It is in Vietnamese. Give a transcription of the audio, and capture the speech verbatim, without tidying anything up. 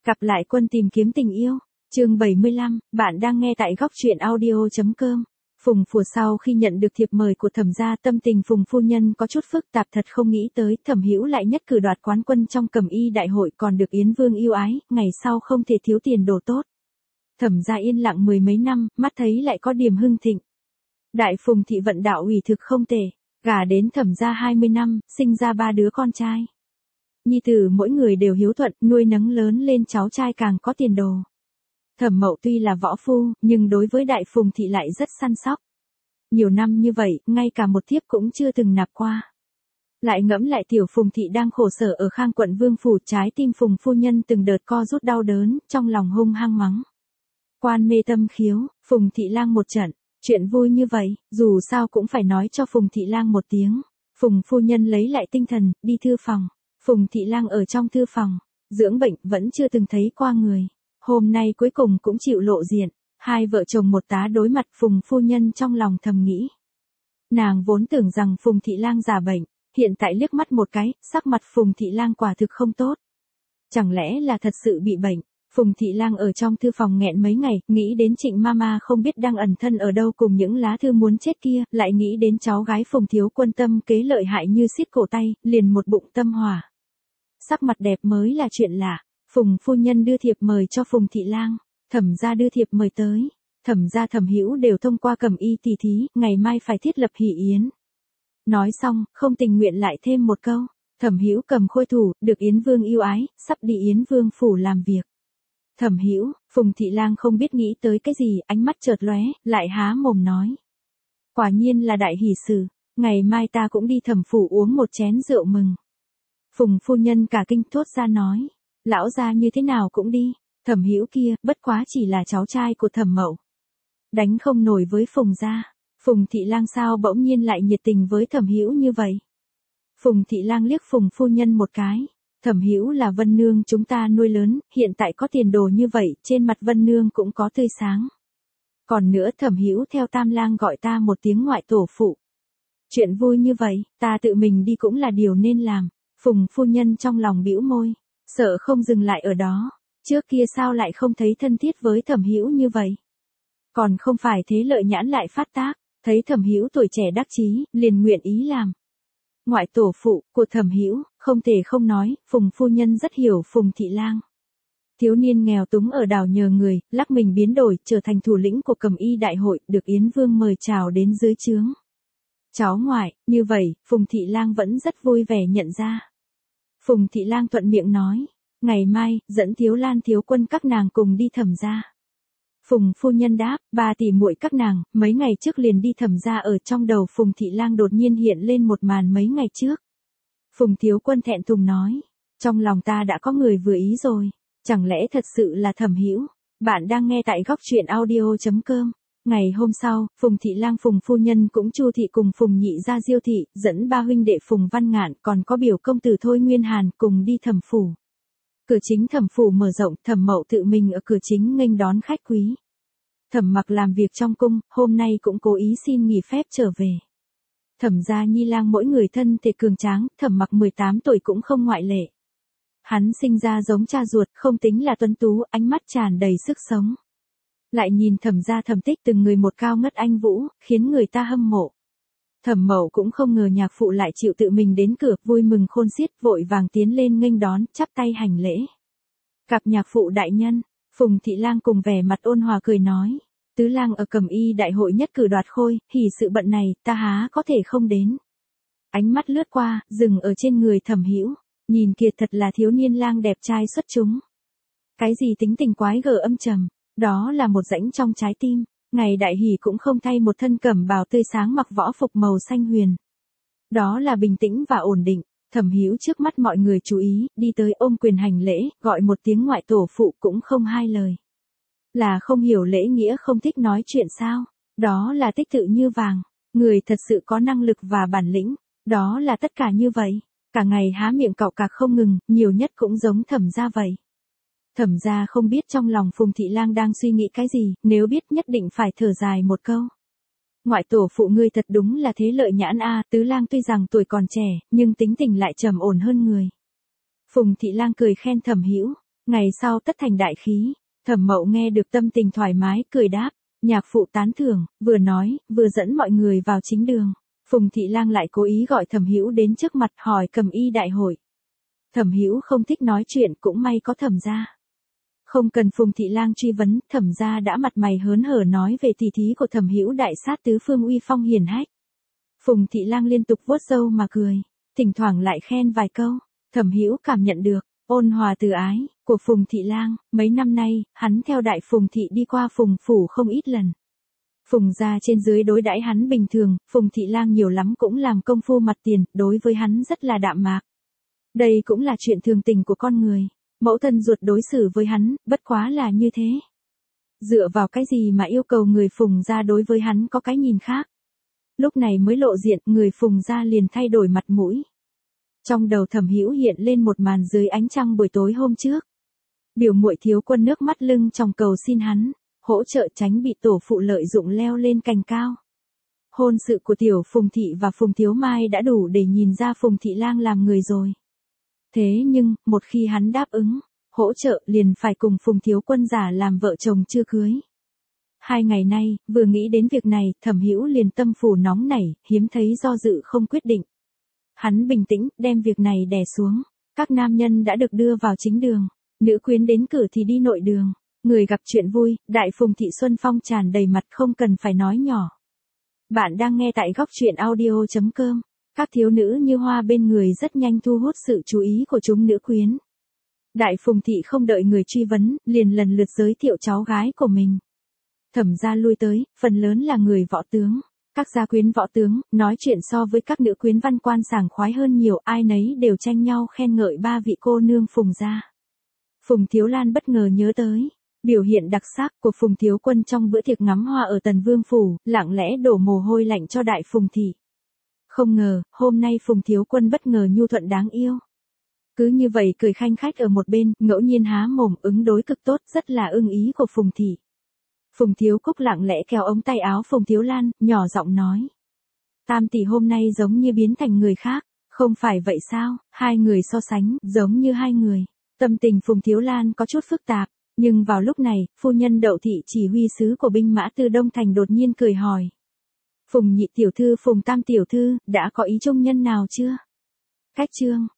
Cặp lại quân tìm kiếm tình yêu. Chương bảy mươi lăm, bạn đang nghe tại góc truyện audio chấm com. Phùng Phùa sau khi nhận được thiệp mời của Thẩm gia, tâm tình Phùng phu nhân có chút phức tạp, thật không nghĩ tới Thẩm Hữu lại nhất cử đoạt quán quân trong Cẩm Y đại hội, còn được Yến Vương yêu ái, ngày sau không thể thiếu tiền đồ tốt. Thẩm gia yên lặng mười mấy năm, mắt thấy lại có điểm hưng thịnh. Đại Phùng thị vận đạo ủy thực không tệ, gả đến Thẩm gia hai mươi năm, sinh ra ba đứa con trai. Nhi tử mỗi người đều hiếu thuận, nuôi nấng lớn lên cháu trai càng có tiền đồ. Thẩm Mậu tuy là võ phu, nhưng đối với Đại Phùng thị lại rất săn sóc. Nhiều năm như vậy, ngay cả một thiếp cũng chưa từng nạp qua. Lại ngẫm lại tiểu Phùng thị đang khổ sở ở Khang quận Vương phủ, trái tim Phùng phu nhân từng đợt co rút đau đớn, trong lòng hung hăng mắng. Quan mê tâm khiếu, Phùng thị lang một trận, chuyện vui như vậy, dù sao cũng phải nói cho Phùng thị lang một tiếng. Phùng phu nhân lấy lại tinh thần, đi thư phòng. Phùng thị lang ở trong thư phòng, dưỡng bệnh, vẫn chưa từng thấy qua người. Hôm nay cuối cùng cũng chịu lộ diện, hai vợ chồng một tá đối mặt. Phùng phu nhân trong lòng thầm nghĩ. Nàng vốn tưởng rằng Phùng thị lang giả bệnh, hiện tại liếc mắt một cái, sắc mặt Phùng thị lang quả thực không tốt. Chẳng lẽ là thật sự bị bệnh? Phùng thị lang ở trong thư phòng nghẹn mấy ngày, nghĩ đến Trịnh Mama không biết đang ẩn thân ở đâu cùng những lá thư muốn chết kia, lại nghĩ đến cháu gái Phùng thiếu quân tâm kế lợi hại như xiết cổ tay, liền một bụng tâm hỏa. Sắc mặt đẹp mới là chuyện lạ. Phùng phu nhân đưa thiệp mời cho Phùng thị lang, Thẩm gia đưa thiệp mời tới. Thẩm gia Thẩm Hữu đều thông qua Cẩm Y tỷ thí, ngày mai phải thiết lập hỷ yến. Nói xong, không tình nguyện lại thêm một câu. Thẩm Hữu cầm khôi thủ, được Yến Vương yêu ái, sắp đi Yến Vương phủ làm việc. Thẩm Hữu, Phùng thị lang không biết nghĩ tới cái gì, ánh mắt chợt lóe, lại há mồm nói. Quả nhiên là đại hỷ sự, ngày mai ta cũng đi Thẩm phủ uống một chén rượu mừng. Phùng phu nhân cả kinh thốt ra nói. Lão gia như thế nào cũng đi, Thẩm Hữu kia, bất quá chỉ là cháu trai của Thẩm Mậu. Đánh không nổi với Phùng gia. Phùng thị lang sao bỗng nhiên lại nhiệt tình với Thẩm Hữu như vậy? Phùng thị lang liếc Phùng phu nhân một cái. Thẩm Hữu là Vân Nương chúng ta nuôi lớn, hiện tại có tiền đồ như vậy, trên mặt Vân Nương cũng có tươi sáng. Còn nữa Thẩm Hữu theo Tam lang gọi ta một tiếng ngoại tổ phụ. Chuyện vui như vậy, ta tự mình đi cũng là điều nên làm. Phùng phu nhân trong lòng bĩu môi, sợ không dừng lại ở đó, trước kia sao lại không thấy thân thiết với Thẩm Hữu như vậy? Còn không phải thế lợi nhãn lại phát tác, thấy Thẩm Hữu tuổi trẻ đắc chí, liền nguyện ý làm. Ngoại tổ phụ của Thẩm Hữu, không thể không nói, Phùng phu nhân rất hiểu Phùng thị lang. Thiếu niên nghèo túng ở đảo nhờ người, lắc mình biến đổi, trở thành thủ lĩnh của Cẩm Y đại hội, được Yến Vương mời chào đến dưới trướng. Cháu ngoại, như vậy, Phùng thị lang vẫn rất vui vẻ nhận ra. Phùng thị lang thuận miệng nói, ngày mai, dẫn Thiếu Lan thiếu quân các nàng cùng đi Thẩm gia. Phùng phu nhân đáp, ba tỷ muội các nàng, mấy ngày trước liền đi Thẩm gia. Ở trong đầu Phùng thị lang đột nhiên hiện lên một màn mấy ngày trước. Phùng thiếu quân thẹn thùng nói, trong lòng ta đã có người vừa ý rồi, chẳng lẽ thật sự là Thẩm Hữu? Bạn đang nghe tại góc truyện audio chấm com. Ngày hôm sau, Phùng thị lang Phùng phu nhân cũng Chu thị cùng Phùng nhị ra Diêu thị, dẫn ba huynh đệ Phùng Văn Ngạn, còn có biểu công tử Thôi Nguyên Hàn cùng đi Thẩm phủ. Cửa chính Thẩm phủ mở rộng, Thẩm Mậu tự mình ở cửa chính nghênh đón khách quý. Thẩm Mặc làm việc trong cung, hôm nay cũng cố ý xin nghỉ phép trở về. Thẩm gia nhi lang mỗi người thân thể cường tráng, Thẩm Mặc mười tám tuổi cũng không ngoại lệ. Hắn sinh ra giống cha ruột, không tính là tuấn tú, ánh mắt tràn đầy sức sống. Lại nhìn Thẩm gia Thẩm Tích từng người một cao ngất anh vũ, khiến người ta hâm mộ. Thẩm Mậu cũng không ngờ nhạc phụ lại chịu tự mình đến cửa, vui mừng khôn xiết, vội vàng tiến lên nghênh đón, chắp tay hành lễ. Cặp nhạc phụ đại nhân, Phùng thị lang cùng vẻ mặt ôn hòa cười nói, tứ lang ở Cẩm Y đại hội nhất cử đoạt khôi, hỉ sự bận này, ta há có thể không đến. Ánh mắt lướt qua, dừng ở trên người Thẩm Hữu, nhìn kìa, thật là thiếu niên lang đẹp trai xuất chúng. Cái gì tính tình quái gở âm trầm, đó là một rãnh trong trái tim. Ngày đại hỷ cũng không thay một thân cẩm bào tươi sáng mặc võ phục màu xanh huyền. Đó là bình tĩnh và ổn định. Thẩm Hữu trước mắt mọi người chú ý, đi tới ôm quyền hành lễ, gọi một tiếng ngoại tổ phụ cũng không hai lời. Là không hiểu lễ nghĩa, không thích nói chuyện sao? Đó là tích tự như vàng. Người thật sự có năng lực và bản lĩnh. Đó là tất cả như vậy. Cả ngày há miệng cạo cạc không ngừng, nhiều nhất cũng giống Thẩm gia vậy. Thẩm gia không biết trong lòng Phùng thị lang đang suy nghĩ cái gì, nếu biết nhất định phải thở dài một câu. Ngoại tổ phụ ngươi thật đúng là thế lợi nhãn a, tứ lang tuy rằng tuổi còn trẻ, nhưng tính tình lại trầm ổn hơn người. Phùng thị lang cười khen Thẩm Hữu, Ngày sau tất thành đại khí, Thẩm Mậu nghe được tâm tình thoải mái, cười đáp, nhạc phụ tán thưởng, vừa nói, vừa dẫn mọi người vào chính đường. Phùng Thị Lang lại cố ý gọi Thẩm Hữu đến trước mặt hỏi cầm y đại hội. Thẩm Hữu không thích nói chuyện, cũng may có Thẩm gia. Không cần Phùng Thị Lang truy vấn, Thẩm gia đã mặt mày hớn hở nói về tỷ thí của Thẩm Hữu đại sát tứ phương uy phong hiển hách. Phùng Thị Lang liên tục vuốt râu mà cười, thỉnh thoảng lại khen vài câu. Thẩm Hữu cảm nhận được ôn hòa từ ái của Phùng Thị Lang, mấy năm nay, hắn theo đại Phùng Thị đi qua Phùng phủ không ít lần. Phùng gia trên dưới đối đãi hắn bình thường, Phùng Thị Lang nhiều lắm cũng làm công phu mặt tiền, đối với hắn rất là đạm mạc. Đây cũng là chuyện thường tình của con người, mẫu thân ruột đối xử với hắn, bất quá là như thế. Dựa vào cái gì mà yêu cầu người Phùng gia đối với hắn có cái nhìn khác. Lúc này mới lộ diện, người Phùng gia liền thay đổi mặt mũi. Trong đầu Thẩm Hữu hiện lên một màn dưới ánh trăng buổi tối hôm trước. Biểu muội Thiếu Quân nước mắt lưng tròng cầu xin hắn, hỗ trợ tránh bị tổ phụ lợi dụng leo lên cành cao. Hôn sự của tiểu Phùng Thị và Phùng Thiếu Mai đã đủ để nhìn ra Phùng Thị Lang làm người rồi. Thế nhưng, một khi hắn đáp ứng, hỗ trợ liền phải cùng Phùng Thiếu Quân giả làm vợ chồng chưa cưới. Hai ngày nay, vừa nghĩ đến việc này, Thẩm Hữu liền tâm phủ nóng nảy, hiếm thấy do dự không quyết định. Hắn bình tĩnh, đem việc này đè xuống. Các nam nhân đã được đưa vào chính đường. Nữ quyến đến cửa thì đi nội đường. Người gặp chuyện vui, đại Phùng Thị Xuân Phong tràn đầy mặt không cần phải nói nhỏ. Bạn đang nghe tại góc truyện audio chấm com. Các thiếu nữ như hoa bên người rất nhanh thu hút sự chú ý của chúng nữ quyến. Đại Phùng Thị không đợi người truy vấn, liền lần lượt giới thiệu cháu gái của mình. Thẩm gia lui tới, phần lớn là người võ tướng. Các gia quyến võ tướng, nói chuyện so với các nữ quyến văn quan sảng khoái hơn nhiều, ai nấy đều tranh nhau khen ngợi ba vị cô nương Phùng gia. Phùng Thiếu Lan bất ngờ nhớ tới biểu hiện đặc sắc của Phùng Thiếu Quân trong bữa tiệc ngắm hoa ở Tần Vương phủ, lặng lẽ đổ mồ hôi lạnh cho đại Phùng Thị. Không ngờ, hôm nay Phùng Thiếu Quân bất ngờ nhu thuận đáng yêu. Cứ như vậy cười khanh khách ở một bên, ngẫu nhiên há mồm ứng đối cực tốt, rất là ưng ý của Phùng Thị. Phùng Thiếu Cúc lặng lẽ kéo ống tay áo Phùng Thiếu Lan, nhỏ giọng nói. Tam tỷ hôm nay giống như biến thành người khác, không phải vậy sao, hai người so sánh, giống như hai người. Tâm tình Phùng Thiếu Lan có chút phức tạp, nhưng vào lúc này, phu nhân Đậu Thị chỉ huy sứ của binh mã từ Đông Thành đột nhiên cười hỏi. Phùng nhị tiểu thư Phùng tam tiểu thư, đã có ý trung nhân nào chưa? Cách chương.